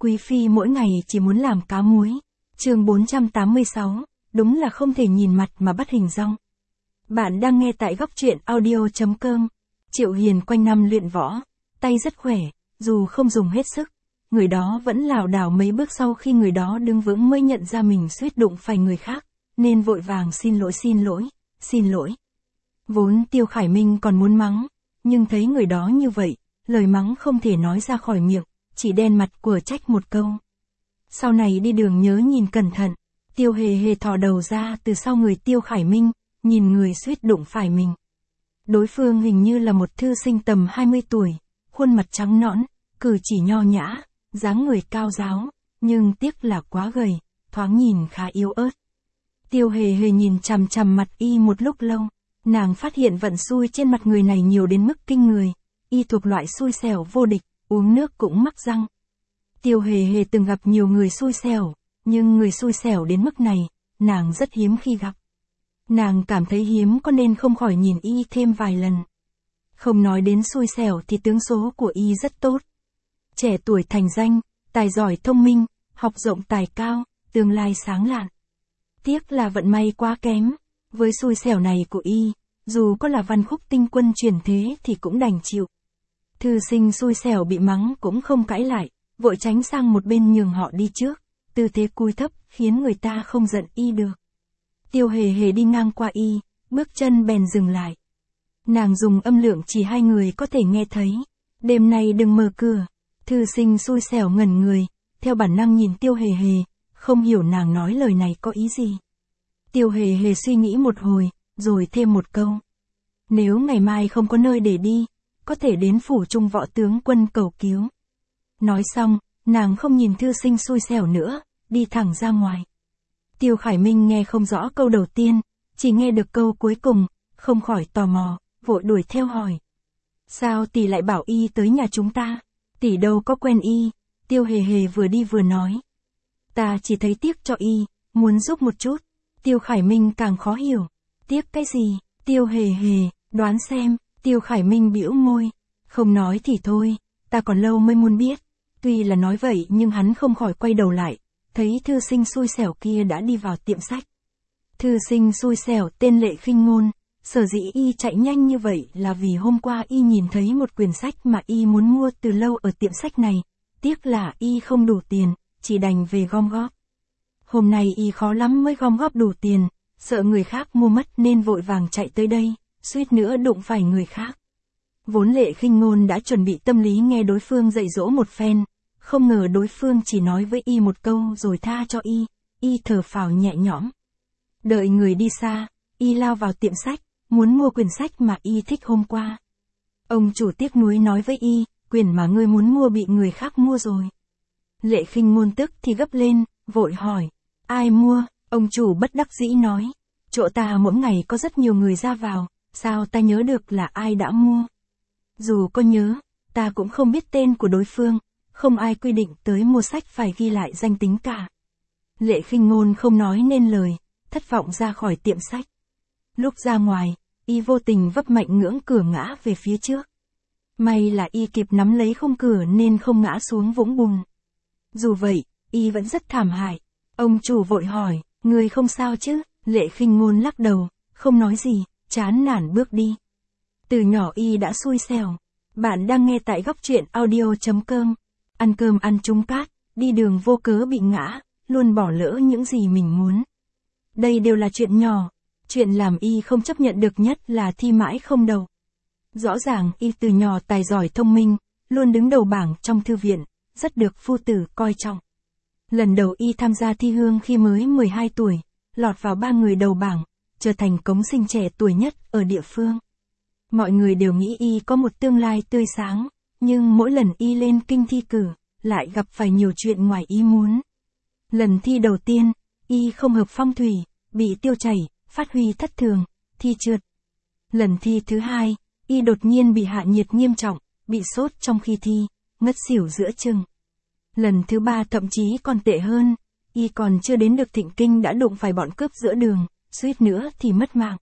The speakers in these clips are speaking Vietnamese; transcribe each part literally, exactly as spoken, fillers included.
quý phi mỗi ngày chỉ muốn làm cá muối. Chương bốn trăm tám mươi sáu, đúng là không thể nhìn mặt mà bắt hình dong. Bạn đang nghe tại góc truyện audio chấm com. Triệu Hiền quanh năm luyện võ, tay rất khỏe, dù không dùng hết sức, người đó vẫn lảo đảo mấy bước sau khi người đó đứng vững mới nhận ra mình suýt đụng phải người khác, nên vội vàng xin lỗi xin lỗi, xin lỗi. Vốn Tiêu Khải Minh còn muốn mắng, nhưng thấy người đó như vậy, lời mắng không thể nói ra khỏi miệng, chỉ đen mặt của trách một câu. Sau này đi đường nhớ nhìn cẩn thận. Tiêu Hề Hề thò đầu ra từ sau người Tiêu Khải Minh, nhìn người suýt đụng phải mình. Đối phương hình như là một thư sinh tầm hai mươi tuổi, khuôn mặt trắng nõn, cử chỉ nho nhã, dáng người cao ráo, nhưng tiếc là quá gầy, thoáng nhìn khá yếu ớt. Tiêu Hề Hề nhìn chằm chằm mặt y một lúc lâu, nàng phát hiện vận xui trên mặt người này nhiều đến mức kinh người, y thuộc loại xui xẻo vô địch, uống nước cũng mắc răng. Tiêu Hề Hề từng gặp nhiều người xui xẻo, nhưng người xui xẻo đến mức này, nàng rất hiếm khi gặp. Nàng cảm thấy hiếm có nên không khỏi nhìn y thêm vài lần. Không nói đến xui xẻo thì tướng số của y rất tốt. Trẻ tuổi thành danh, tài giỏi thông minh, học rộng tài cao, tương lai sáng lạn. Tiếc là vận may quá kém, với xui xẻo này của y, dù có là văn khúc tinh quân truyền thế thì cũng đành chịu. Thư sinh xui xẻo bị mắng cũng không cãi lại, vội tránh sang một bên nhường họ đi trước, tư thế cúi thấp khiến người ta không giận y được. Tiêu Hề Hề đi ngang qua y, bước chân bèn dừng lại. Nàng dùng âm lượng chỉ hai người có thể nghe thấy. Đêm nay đừng mở cửa. Thư sinh xui xẻo ngẩn người, theo bản năng nhìn Tiêu Hề Hề, không hiểu nàng nói lời này có ý gì. Tiêu Hề Hề suy nghĩ một hồi, rồi thêm một câu. Nếu ngày mai không có nơi để đi, có thể đến phủ Trung Võ tướng quân cầu cứu. Nói xong, nàng không nhìn thư sinh xui xẻo nữa, đi thẳng ra ngoài. Tiêu Khải Minh nghe không rõ câu đầu tiên, chỉ nghe được câu cuối cùng, không khỏi tò mò, vội đuổi theo hỏi. Sao tỷ lại bảo y tới nhà chúng ta? Tỷ đâu có quen y. Tiêu Hề Hề vừa đi vừa nói. Ta chỉ thấy tiếc cho y, muốn giúp một chút. Tiêu Khải Minh càng khó hiểu. Tiếc cái gì? Tiêu Hề Hề, đoán xem. Tiêu Khải Minh bĩu môi. Không nói thì thôi, ta còn lâu mới muốn biết. Tuy là nói vậy nhưng hắn không khỏi quay đầu lại, thấy thư sinh xui xẻo kia đã đi vào tiệm sách. Thư sinh xui xẻo tên Lệ Khinh Ngôn, sở dĩ y chạy nhanh như vậy là vì hôm qua y nhìn thấy một quyển sách mà y muốn mua từ lâu ở tiệm sách này, tiếc là y không đủ tiền, chỉ đành về gom góp. Hôm nay y khó lắm mới gom góp đủ tiền, sợ người khác mua mất nên vội vàng chạy tới đây, suýt nữa đụng phải người khác. Vốn Lệ Khinh Ngôn đã chuẩn bị tâm lý nghe đối phương dạy dỗ một phen, không ngờ đối phương chỉ nói với y một câu rồi tha cho y, y thở phào nhẹ nhõm. Đợi người đi xa, y lao vào tiệm sách, muốn mua quyển sách mà y thích hôm qua. Ông chủ tiếc nuối nói với y, quyển mà ngươi muốn mua bị người khác mua rồi. Lệ Khinh Ngôn tức thì gấp lên, vội hỏi, ai mua? Ông chủ bất đắc dĩ nói, chỗ ta mỗi ngày có rất nhiều người ra vào, sao ta nhớ được là ai đã mua? Dù có nhớ, ta cũng không biết tên của đối phương, không ai quy định tới mua sách phải ghi lại danh tính cả. Lệ Khinh Ngôn không nói nên lời, thất vọng ra khỏi tiệm sách. Lúc ra ngoài, y vô tình vấp mạnh ngưỡng cửa ngã về phía trước. May là y kịp nắm lấy khung cửa nên không ngã xuống vũng bùn. Dù vậy, y vẫn rất thảm hại. Ông chủ vội hỏi, người không sao chứ? Lệ Khinh Ngôn lắc đầu, không nói gì, chán nản bước đi. Từ nhỏ y đã xui xẻo. Bạn đang nghe tại góc truyện audio chấm com. Ăn cơm ăn trúng cát, đi đường vô cớ bị ngã, luôn bỏ lỡ những gì mình muốn. Đây đều là chuyện nhỏ. Chuyện làm y không chấp nhận được nhất là thi mãi không đầu. Rõ ràng y từ nhỏ tài giỏi thông minh, luôn đứng đầu bảng trong thư viện, rất được phu tử coi trọng. Lần đầu y tham gia thi hương khi mới mười hai tuổi, lọt vào ba người đầu bảng, trở thành cống sinh trẻ tuổi nhất ở địa phương. Mọi người đều nghĩ y có một tương lai tươi sáng, nhưng mỗi lần y lên kinh thi cử, lại gặp phải nhiều chuyện ngoài ý muốn. Lần thi đầu tiên, y không hợp phong thủy, bị tiêu chảy, phát huy thất thường, thi trượt. Lần thi thứ hai, y đột nhiên bị hạ nhiệt nghiêm trọng, bị sốt trong khi thi, ngất xỉu giữa chừng. Lần thứ ba thậm chí còn tệ hơn, y còn chưa đến được thịnh kinh đã đụng phải bọn cướp giữa đường, suýt nữa thì mất mạng.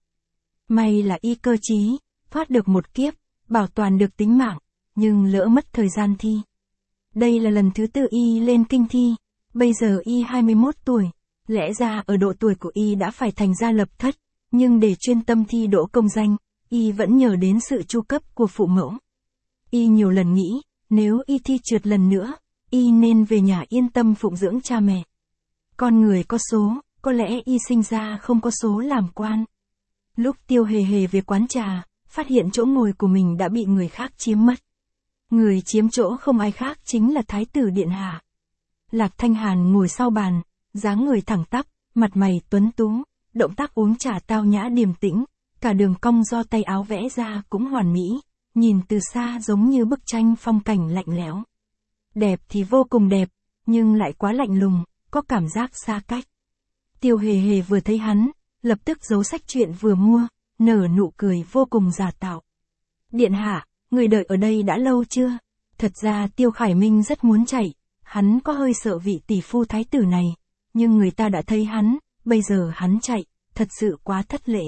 May là y cơ trí, thoát được một kiếp, bảo toàn được tính mạng, nhưng lỡ mất thời gian thi. Đây là lần thứ tư y lên kinh thi, bây giờ y hai mươi mốt tuổi, lẽ ra ở độ tuổi của y đã phải thành gia lập thất, nhưng để chuyên tâm thi đỗ công danh, y vẫn nhờ đến sự chu cấp của phụ mẫu. Y nhiều lần nghĩ, nếu y thi trượt lần nữa, y nên về nhà yên tâm phụng dưỡng cha mẹ. Con người có số, có lẽ y sinh ra không có số làm quan. Lúc Tiêu Hề Hề về quán trà, phát hiện chỗ ngồi của mình đã bị người khác chiếm mất. Người chiếm chỗ không ai khác chính là Thái tử Điện Hạ. Lạc Thanh Hàn ngồi sau bàn, dáng người thẳng tắp, mặt mày tuấn tú, động tác uống trà tao nhã điềm tĩnh, cả đường cong do tay áo vẽ ra cũng hoàn mỹ, nhìn từ xa giống như bức tranh phong cảnh lạnh lẽo. Đẹp thì vô cùng đẹp, nhưng lại quá lạnh lùng, có cảm giác xa cách. Tiêu Hề Hề vừa thấy hắn, lập tức giấu sách chuyện vừa mua, nở nụ cười vô cùng giả tạo. Điện hạ, người đợi ở đây đã lâu chưa? Thật ra Tiêu Khải Minh rất muốn chạy, hắn có hơi sợ vị tỷ phu thái tử này, nhưng người ta đã thấy hắn, bây giờ hắn chạy, thật sự quá thất lễ.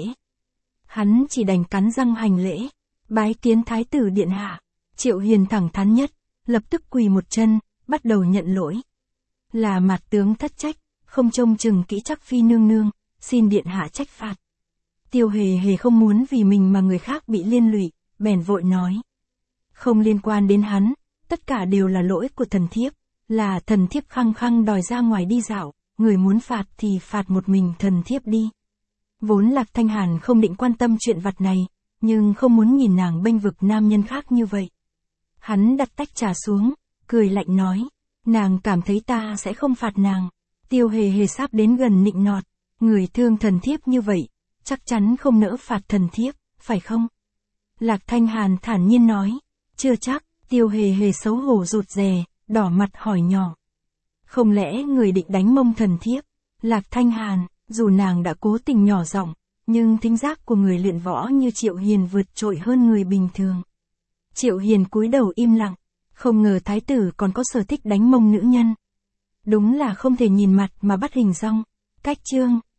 Hắn chỉ đành cắn răng hành lễ, bái kiến thái tử điện hạ. Triệu Hiền thẳng thắn nhất, lập tức quỳ một chân, bắt đầu nhận lỗi. Là mạt tướng thất trách, không trông chừng kỹ chắc phi nương nương, xin điện hạ trách phạt. Tiêu Hề Hề không muốn vì mình mà người khác bị liên lụy, bèn vội nói. Không liên quan đến hắn, tất cả đều là lỗi của thần thiếp, là thần thiếp khăng khăng đòi ra ngoài đi dạo, người muốn phạt thì phạt một mình thần thiếp đi. Vốn Lạc Thanh Hàn không định quan tâm chuyện vặt này, nhưng không muốn nhìn nàng bênh vực nam nhân khác như vậy. Hắn đặt tách trà xuống, cười lạnh nói, nàng cảm thấy ta sẽ không phạt nàng. Tiêu Hề Hề sắp đến gần nịnh nọt, người thương thần thiếp như vậy, chắc chắn không nỡ phạt thần thiếp, phải không? Lạc Thanh Hàn thản nhiên nói, chưa chắc. Tiêu Hề Hề xấu hổ rụt rè, đỏ mặt hỏi nhỏ. Không lẽ người định đánh mông thần thiếp? Lạc Thanh Hàn, dù nàng đã cố tình nhỏ giọng, nhưng thính giác của người luyện võ như Triệu Hiền vượt trội hơn người bình thường. Triệu Hiền cúi đầu im lặng, không ngờ thái tử còn có sở thích đánh mông nữ nhân. Đúng là không thể nhìn mặt mà bắt hình dong. Cách chương